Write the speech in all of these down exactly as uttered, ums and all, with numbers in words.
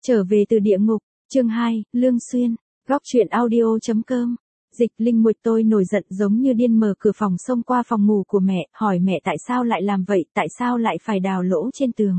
Trở về từ địa ngục, chương hai, Lương Xuyên, góc truyện audio.com. Dịch Linh Nguyệt tôi nổi giận giống như điên mở cửa phòng xông qua phòng ngủ của mẹ, hỏi mẹ tại sao lại làm vậy, tại sao lại phải đào lỗ trên tường.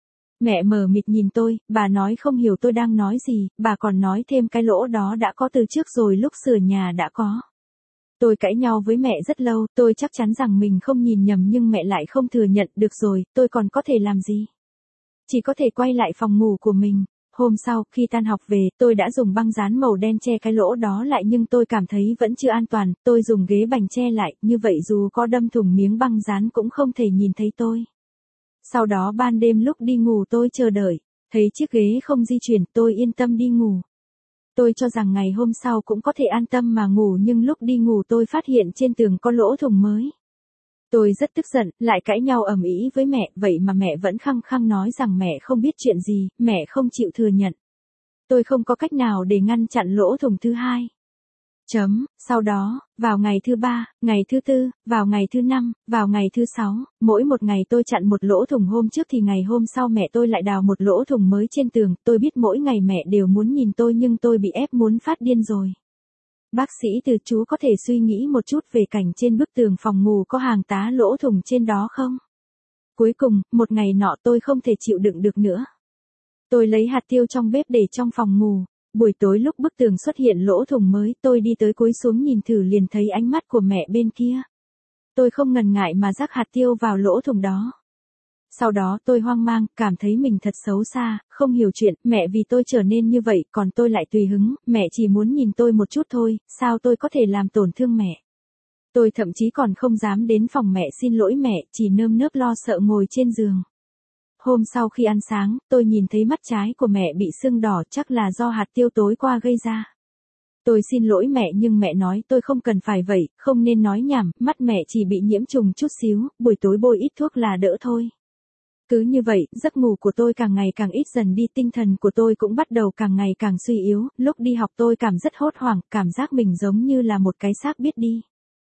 Mẹ mờ mịt nhìn tôi, bà nói không hiểu tôi đang nói gì, bà còn nói thêm cái lỗ đó đã có từ trước rồi, lúc sửa nhà đã có. Tôi cãi nhau với mẹ rất lâu, tôi chắc chắn rằng mình không nhìn nhầm nhưng mẹ lại không thừa nhận. Được rồi, tôi còn có thể làm gì? Chỉ có thể quay lại phòng ngủ của mình. Hôm sau, khi tan học về, tôi đã dùng băng dán màu đen che cái lỗ đó lại nhưng tôi cảm thấy vẫn chưa an toàn, tôi dùng ghế bành che lại, như vậy dù có đâm thủng miếng băng dán cũng không thể nhìn thấy tôi. Sau đó ban đêm lúc đi ngủ tôi chờ đợi, thấy chiếc ghế không di chuyển, tôi yên tâm đi ngủ. Tôi cho rằng ngày hôm sau cũng có thể an tâm mà ngủ nhưng lúc đi ngủ tôi phát hiện trên tường có lỗ thủng mới. Tôi rất tức giận, lại cãi nhau ầm ĩ với mẹ, vậy mà mẹ vẫn khăng khăng nói rằng mẹ không biết chuyện gì, mẹ không chịu thừa nhận. Tôi không có cách nào để ngăn chặn lỗ thủng thứ hai. Chấm, sau đó, vào ngày thứ ba, ngày thứ tư, vào ngày thứ năm, vào ngày thứ sáu, mỗi một ngày tôi chặn một lỗ thủng, hôm trước thì ngày hôm sau mẹ tôi lại đào một lỗ thủng mới trên tường, tôi biết mỗi ngày mẹ đều muốn nhìn tôi nhưng tôi bị ép muốn phát điên rồi. Bác sĩ Từ, chú có thể suy nghĩ một chút về cảnh trên bức tường phòng ngủ có hàng tá lỗ thủng trên đó không? Cuối cùng, một ngày nọ tôi không thể chịu đựng được nữa. Tôi lấy hạt tiêu trong bếp để trong phòng ngủ. Buổi tối lúc bức tường xuất hiện lỗ thủng mới, tôi đi tới cúi xuống nhìn thử liền thấy ánh mắt của mẹ bên kia. Tôi không ngần ngại mà rắc hạt tiêu vào lỗ thủng đó. Sau đó tôi hoang mang, cảm thấy mình thật xấu xa, không hiểu chuyện, mẹ vì tôi trở nên như vậy, còn tôi lại tùy hứng, mẹ chỉ muốn nhìn tôi một chút thôi, sao tôi có thể làm tổn thương mẹ. Tôi thậm chí còn không dám đến phòng mẹ xin lỗi mẹ, chỉ nơm nớp lo sợ ngồi trên giường. Hôm sau khi ăn sáng, tôi nhìn thấy mắt trái của mẹ bị sưng đỏ, chắc là do hạt tiêu tối qua gây ra. Tôi xin lỗi mẹ nhưng mẹ nói tôi không cần phải vậy, không nên nói nhảm, mắt mẹ chỉ bị nhiễm trùng chút xíu, buổi tối bôi ít thuốc là đỡ thôi. Cứ như vậy, giấc ngủ của tôi càng ngày càng ít dần đi, tinh thần của tôi cũng bắt đầu càng ngày càng suy yếu, lúc đi học tôi cảm rất hốt hoảng, cảm giác mình giống như là một cái xác biết đi.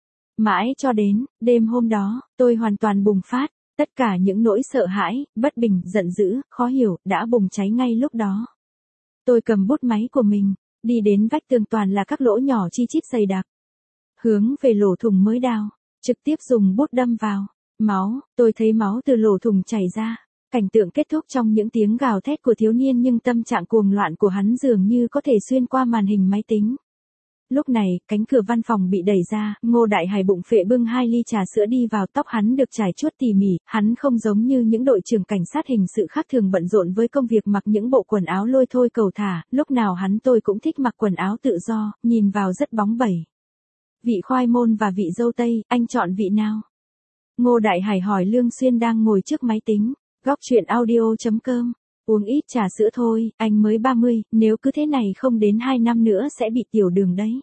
Mãi cho đến, đêm hôm đó, tôi hoàn toàn bùng phát, tất cả những nỗi sợ hãi, bất bình, giận dữ, khó hiểu, đã bùng cháy ngay lúc đó. Tôi cầm bút máy của mình, đi đến vách tường toàn là các lỗ nhỏ chi chít dày đặc. Hướng về lỗ thủng mới đào, trực tiếp dùng bút đâm vào. Máu, tôi thấy máu từ lỗ thủng chảy ra. Cảnh tượng kết thúc trong những tiếng gào thét của thiếu niên nhưng tâm trạng cuồng loạn của hắn dường như có thể xuyên qua màn hình máy tính. Lúc này, cánh cửa văn phòng bị đẩy ra, Ngô Đại Hải bụng phệ bưng hai ly trà sữa đi vào, tóc hắn được trải chuốt tỉ mỉ, hắn không giống như những đội trưởng cảnh sát hình sự khác thường bận rộn với công việc mặc những bộ quần áo lôi thôi cầu thả, lúc nào hắn tôi cũng thích mặc quần áo tự do, nhìn vào rất bóng bẩy. Vị khoai môn và vị dâu tây, anh chọn vị nào? Ngô Đại Hải hỏi Lương Xuyên đang ngồi trước máy tính, góc truyện audio.com. Uống ít trà sữa thôi, anh mới ba mươi, nếu cứ thế này không đến hai năm nữa sẽ bị tiểu đường đấy.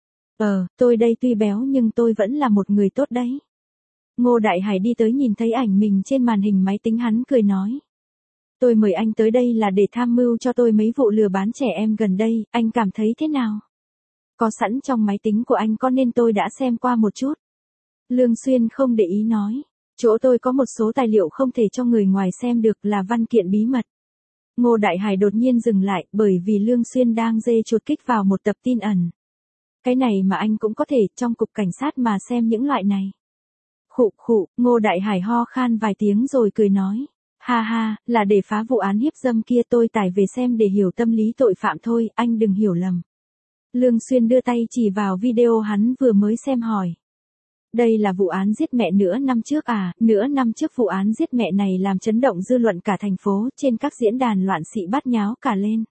Ờ, tôi đây tuy béo nhưng tôi vẫn là một người tốt đấy. Ngô Đại Hải đi tới nhìn thấy ảnh mình trên màn hình máy tính, hắn cười nói. Tôi mời anh tới đây là để tham mưu cho tôi mấy vụ lừa bán trẻ em gần đây, anh cảm thấy thế nào? Có sẵn trong máy tính của anh có nên tôi đã xem qua một chút? Lương Xuyên không để ý nói. Chỗ tôi có một số tài liệu không thể cho người ngoài xem được, là văn kiện bí mật. Ngô Đại Hải đột nhiên dừng lại, bởi vì Lương Xuyên đang dê chuột kích vào một tập tin ẩn. Cái này mà anh cũng có thể, trong cục cảnh sát mà xem những loại này. Khụ khụ, Ngô Đại Hải ho khan vài tiếng rồi cười nói. Ha ha, là để phá vụ án hiếp dâm kia, tôi tải về xem để hiểu tâm lý tội phạm thôi, anh đừng hiểu lầm. Lương Xuyên đưa tay chỉ vào video hắn vừa mới xem hỏi. Đây là vụ án giết mẹ nửa năm trước à, nửa năm trước vụ án giết mẹ này làm chấn động dư luận cả thành phố, trên các diễn đàn loạn xị bát nháo cả lên.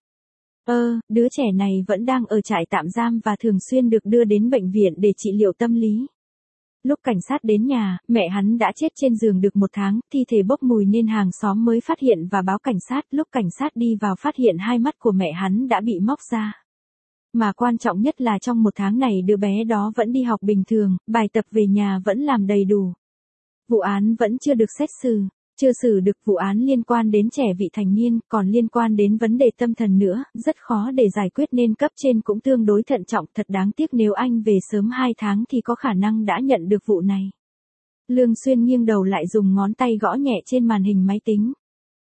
Ơ, đứa trẻ này vẫn đang ở trại tạm giam và thường xuyên được đưa đến bệnh viện để trị liệu tâm lý. Lúc cảnh sát đến nhà, mẹ hắn đã chết trên giường được một tháng, thi thể bốc mùi nên hàng xóm mới phát hiện và báo cảnh sát, lúc cảnh sát đi vào phát hiện hai mắt của mẹ hắn đã bị móc ra. Mà quan trọng nhất là trong một tháng này đứa bé đó vẫn đi học bình thường, bài tập về nhà vẫn làm đầy đủ. Vụ án vẫn chưa được xét xử, chưa xử được, vụ án liên quan đến trẻ vị thành niên, còn liên quan đến vấn đề tâm thần nữa, rất khó để giải quyết nên cấp trên cũng tương đối thận trọng, thật đáng tiếc nếu anh về sớm hai tháng thì có khả năng đã nhận được vụ này. Lương Xuyên nghiêng đầu lại dùng ngón tay gõ nhẹ trên màn hình máy tính.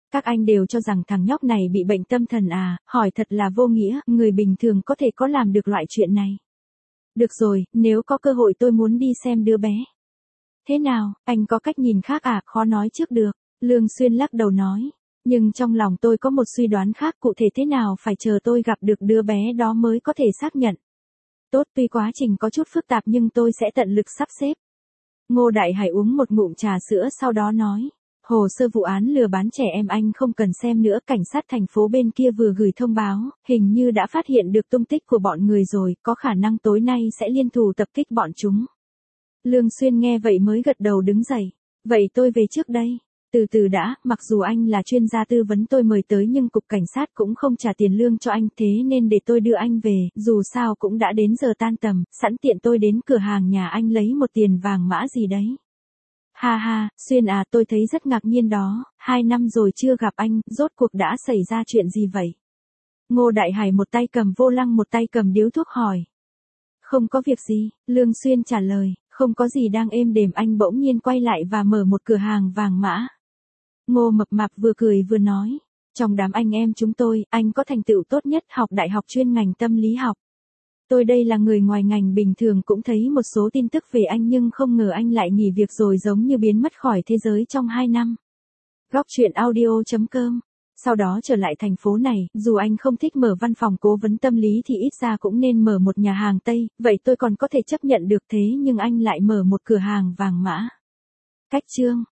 Các anh đều cho rằng thằng nhóc này bị bệnh tâm thần à, hỏi thật là vô nghĩa, người bình thường có thể có làm được loại chuyện này. Được rồi, nếu có cơ hội tôi muốn đi xem đứa bé. Thế nào, anh có cách nhìn khác à, khó nói trước được. Lương Xuyên lắc đầu nói. Nhưng trong lòng tôi có một suy đoán khác, cụ thể thế nào phải chờ tôi gặp được đứa bé đó mới có thể xác nhận. Tốt, tuy quá trình có chút phức tạp nhưng tôi sẽ tận lực sắp xếp. Ngô Đại Hải uống một ngụm trà sữa sau đó nói. Hồ sơ vụ án lừa bán trẻ em anh không cần xem nữa, cảnh sát thành phố bên kia vừa gửi thông báo, hình như đã phát hiện được tung tích của bọn người rồi, có khả năng tối nay sẽ liên thủ tập kích bọn chúng. Lương Xuyên nghe vậy mới gật đầu đứng dậy. Vậy tôi về trước đây. Từ từ đã, mặc dù anh là chuyên gia tư vấn tôi mời tới nhưng cục cảnh sát cũng không trả tiền lương cho anh, thế nên để tôi đưa anh về, dù sao cũng đã đến giờ tan tầm, sẵn tiện tôi đến cửa hàng nhà anh lấy một tiền vàng mã gì đấy. Ha ha, Xuyên à, tôi thấy rất ngạc nhiên đó, hai năm rồi chưa gặp anh, rốt cuộc đã xảy ra chuyện gì vậy? Ngô Đại Hải một tay cầm vô lăng một tay cầm điếu thuốc hỏi. Không có việc gì, Lương Xuyên trả lời, không có gì đang êm đềm. Anh bỗng nhiên quay lại và mở một cửa hàng vàng mã. Ngô Mập Mạp vừa cười vừa nói, trong đám anh em chúng tôi, anh có thành tựu tốt nhất, học đại học chuyên ngành tâm lý học. Tôi đây là người ngoài ngành bình thường cũng thấy một số tin tức về anh nhưng không ngờ anh lại nghỉ việc rồi giống như biến mất khỏi thế giới trong hai năm. Góc truyện audio chấm com. Sau đó trở lại thành phố này, dù anh không thích mở văn phòng cố vấn tâm lý thì ít ra cũng nên mở một nhà hàng Tây, vậy tôi còn có thể chấp nhận được, thế nhưng anh lại mở một cửa hàng vàng mã. Cách chương